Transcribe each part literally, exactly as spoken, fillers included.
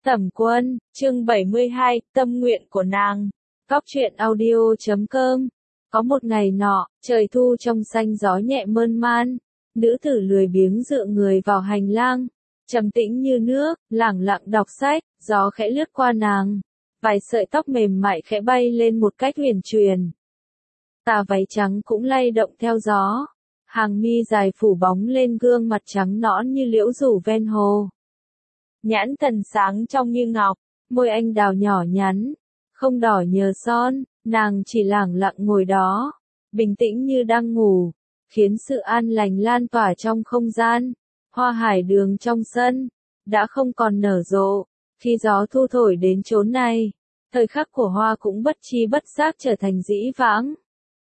Tẩm Quân, chương bảy mươi hai, tâm nguyện của nàng. Góc truyện audio chấm com. Có một ngày nọ, trời thu trong xanh gió nhẹ mơn man, nữ tử lười biếng dựa người vào hành lang, trầm tĩnh như nước, lẳng lặng đọc sách, gió khẽ lướt qua nàng, vài sợi tóc mềm mại khẽ bay lên một cách huyền truyền. Tà váy trắng cũng lay động theo gió, hàng mi dài phủ bóng lên gương mặt trắng nõn như liễu rủ ven hồ. Nhãn thần sáng trong như ngọc, môi anh đào nhỏ nhắn, không đỏ nhờ son, nàng chỉ lẳng lặng ngồi đó, bình tĩnh như đang ngủ, khiến sự an lành lan tỏa trong không gian. Hoa hải đường trong sân đã không còn nở rộ, khi gió thu thổi đến chốn này, thời khắc của hoa cũng bất chi bất giác trở thành dĩ vãng.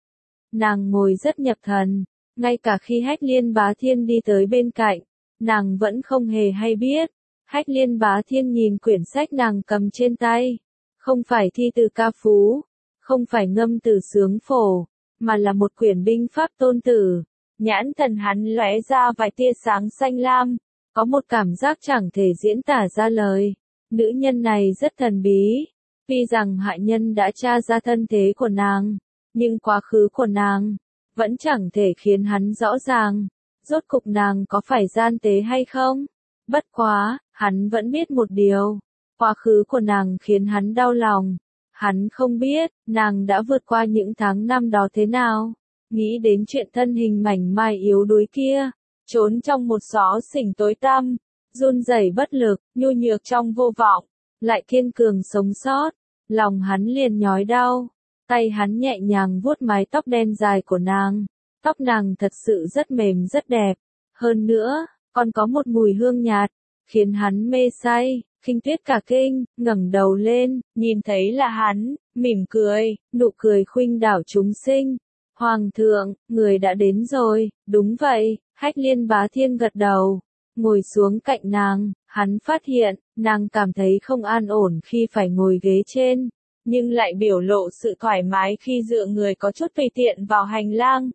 Nàng ngồi rất nhập thần, ngay cả khi Hách Liên Bá Thiên đi tới bên cạnh, nàng vẫn không hề hay biết. Hách Liên Bá Thiên nhìn quyển sách nàng cầm trên tay, không phải thi từ ca phú, không phải ngâm từ sướng phổ, mà là một quyển binh pháp tôn tử. Nhãn thần hắn lóe ra vài tia sáng xanh lam, có một cảm giác chẳng thể diễn tả ra lời. Nữ nhân này rất thần bí, tuy rằng hại nhân đã tra ra thân thế của nàng, nhưng quá khứ của nàng vẫn chẳng thể khiến hắn rõ ràng, rốt cục nàng có phải gian tế hay không. Bất quá, hắn vẫn biết một điều, quá khứ của nàng khiến hắn đau lòng. Hắn không biết, nàng đã vượt qua những tháng năm đó thế nào. Nghĩ đến chuyện thân hình mảnh mai yếu đuối kia, trốn trong một xó xỉnh tối tăm, run rẩy bất lực, nhu nhược trong vô vọng, lại kiên cường sống sót, lòng hắn liền nhói đau. Tay hắn nhẹ nhàng vuốt mái tóc đen dài của nàng, tóc nàng thật sự rất mềm rất đẹp, hơn nữa, còn có một mùi hương nhạt, khiến hắn mê say. Khinh Tuyết cả kinh, ngẩng đầu lên, nhìn thấy là hắn, mỉm cười, nụ cười khuynh đảo chúng sinh. Hoàng thượng, người đã đến rồi. Đúng vậy, Hách Liên Bá Thiên gật đầu, ngồi xuống cạnh nàng. Hắn phát hiện, nàng cảm thấy không an ổn khi phải ngồi ghế trên, nhưng lại biểu lộ sự thoải mái khi dựa người có chút tùy tiện vào hành lang.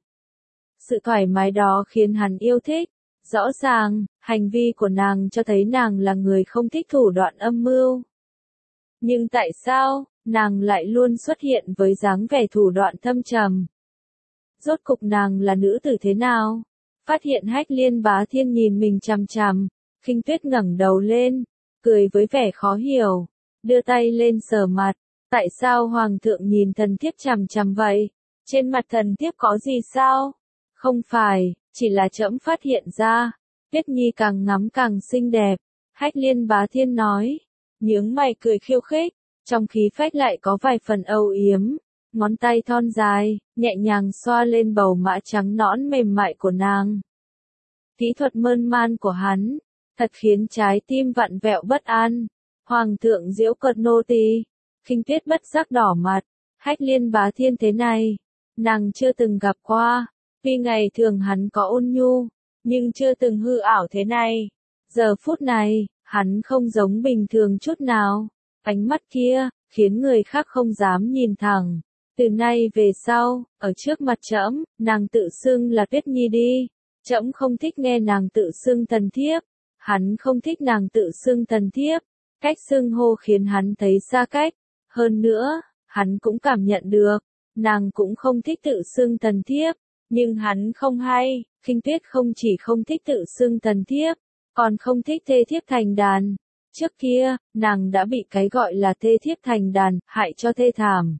Sự thoải mái đó khiến hắn yêu thích. Rõ ràng, hành vi của nàng cho thấy nàng là người không thích thủ đoạn âm mưu. Nhưng tại sao, nàng lại luôn xuất hiện với dáng vẻ thủ đoạn thâm trầm? Rốt cục nàng là nữ tử thế nào? Phát hiện Hách Liên Bá Thiên nhìn mình chằm chằm, Khinh Tuyết ngẩng đầu lên, cười với vẻ khó hiểu, đưa tay lên sờ mặt. Tại sao Hoàng thượng nhìn thần thiếp chằm chằm vậy? Trên mặt thần thiếp có gì sao? Không phải, chỉ là trẫm phát hiện ra, Tuyết Nhi càng ngắm càng xinh đẹp. Hách Liên Bá Thiên nói, nhướng mày cười khiêu khích, trong khí phách lại có vài phần âu yếm, ngón tay thon dài, nhẹ nhàng xoa lên bầu mã trắng nõn mềm mại của nàng. Kỹ thuật mơn man của hắn, thật khiến trái tim vặn vẹo bất an. Hoàng thượng giễu cợt nô tỳ. Khinh Tuyết bất giác đỏ mặt, Hách Liên Bá Thiên thế này, nàng chưa từng gặp qua. Tuy ngày thường hắn có ôn nhu, nhưng chưa từng hư ảo thế này. Giờ phút này, hắn không giống bình thường chút nào. Ánh mắt kia, khiến người khác không dám nhìn thẳng. Từ nay về sau, ở trước mặt trẫm, nàng tự xưng là Tuyết Nhi đi. Trẫm không thích nghe nàng tự xưng thần thiếp. Hắn không thích nàng tự xưng thần thiếp. Cách xưng hô khiến hắn thấy xa cách. Hơn nữa, hắn cũng cảm nhận được, nàng cũng không thích tự xưng thần thiếp. Nhưng hắn không hay, Khinh Tuyết không chỉ không thích tự xưng thần thiếp, còn không thích thê thiếp thành đàn. Trước kia, nàng đã bị cái gọi là thê thiếp thành đàn, hại cho thê thảm.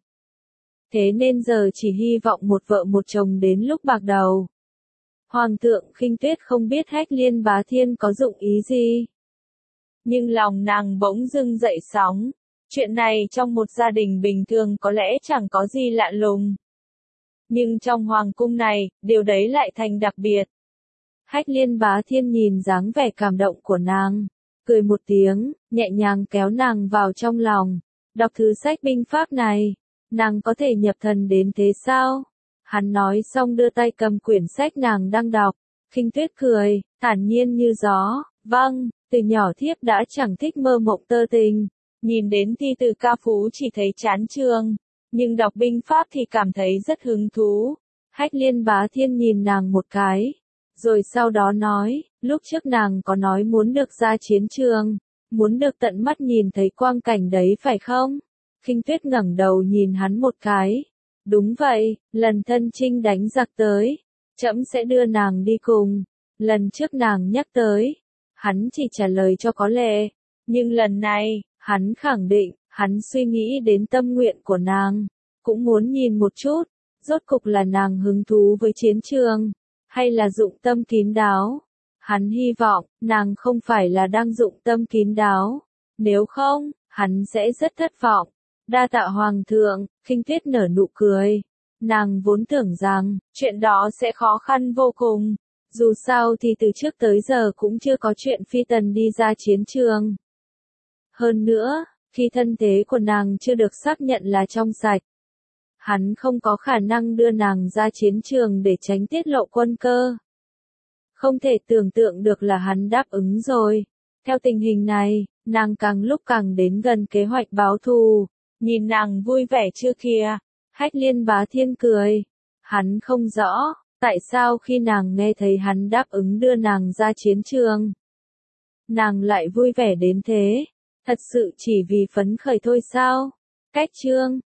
Thế nên giờ chỉ hy vọng một vợ một chồng đến lúc bạc đầu. Hoàng thượng Khinh Tuyết không biết Hách Liên Bá Thiên có dụng ý gì. Nhưng lòng nàng bỗng dưng dậy sóng. Chuyện này trong một gia đình bình thường có lẽ chẳng có gì lạ lùng. Nhưng trong hoàng cung này, điều đấy lại thành đặc biệt. Hách Liên Bá Thiên nhìn dáng vẻ cảm động của nàng, cười một tiếng, nhẹ nhàng kéo nàng vào trong lòng. Đọc thứ sách binh pháp này, nàng có thể nhập thần đến thế sao? Hắn nói xong đưa tay cầm quyển sách nàng đang đọc. Khinh Tuyết cười, thản nhiên như gió, vâng, từ nhỏ thiếp đã chẳng thích mơ mộng tơ tình. Nhìn đến thi từ ca phú chỉ thấy chán trường. Nhưng đọc binh pháp thì cảm thấy rất hứng thú. Hách Liên Bá Thiên nhìn nàng một cái, rồi sau đó nói, lúc trước nàng có nói muốn được ra chiến trường, muốn được tận mắt nhìn thấy quang cảnh đấy phải không? Khinh Tuyết ngẩng đầu nhìn hắn một cái. Đúng vậy, lần thân chinh đánh giặc tới, trẫm sẽ đưa nàng đi cùng. Lần trước nàng nhắc tới, hắn chỉ trả lời cho có lệ, nhưng lần này, hắn khẳng định, hắn suy nghĩ đến tâm nguyện của nàng, cũng muốn nhìn một chút, rốt cục là nàng hứng thú với chiến trường, hay là dụng tâm kín đáo. Hắn hy vọng, nàng không phải là đang dụng tâm kín đáo, nếu không, hắn sẽ rất thất vọng. Đa tạ hoàng thượng, Khinh Tuyết nở nụ cười. Nàng vốn tưởng rằng, chuyện đó sẽ khó khăn vô cùng. Dù sao thì từ trước tới giờ cũng chưa có chuyện phi tần đi ra chiến trường. Hơn nữa, khi thân thế của nàng chưa được xác nhận là trong sạch, hắn không có khả năng đưa nàng ra chiến trường để tránh tiết lộ quân cơ. Không thể tưởng tượng được là hắn đáp ứng rồi. Theo tình hình này, nàng càng lúc càng đến gần kế hoạch báo thù. Nhìn nàng vui vẻ chưa kìa? Hách Liên Bá Thiên cười. Hắn không rõ, tại sao khi nàng nghe thấy hắn đáp ứng đưa nàng ra chiến trường, nàng lại vui vẻ đến thế. Thật sự chỉ vì phấn khởi thôi sao? Cách chương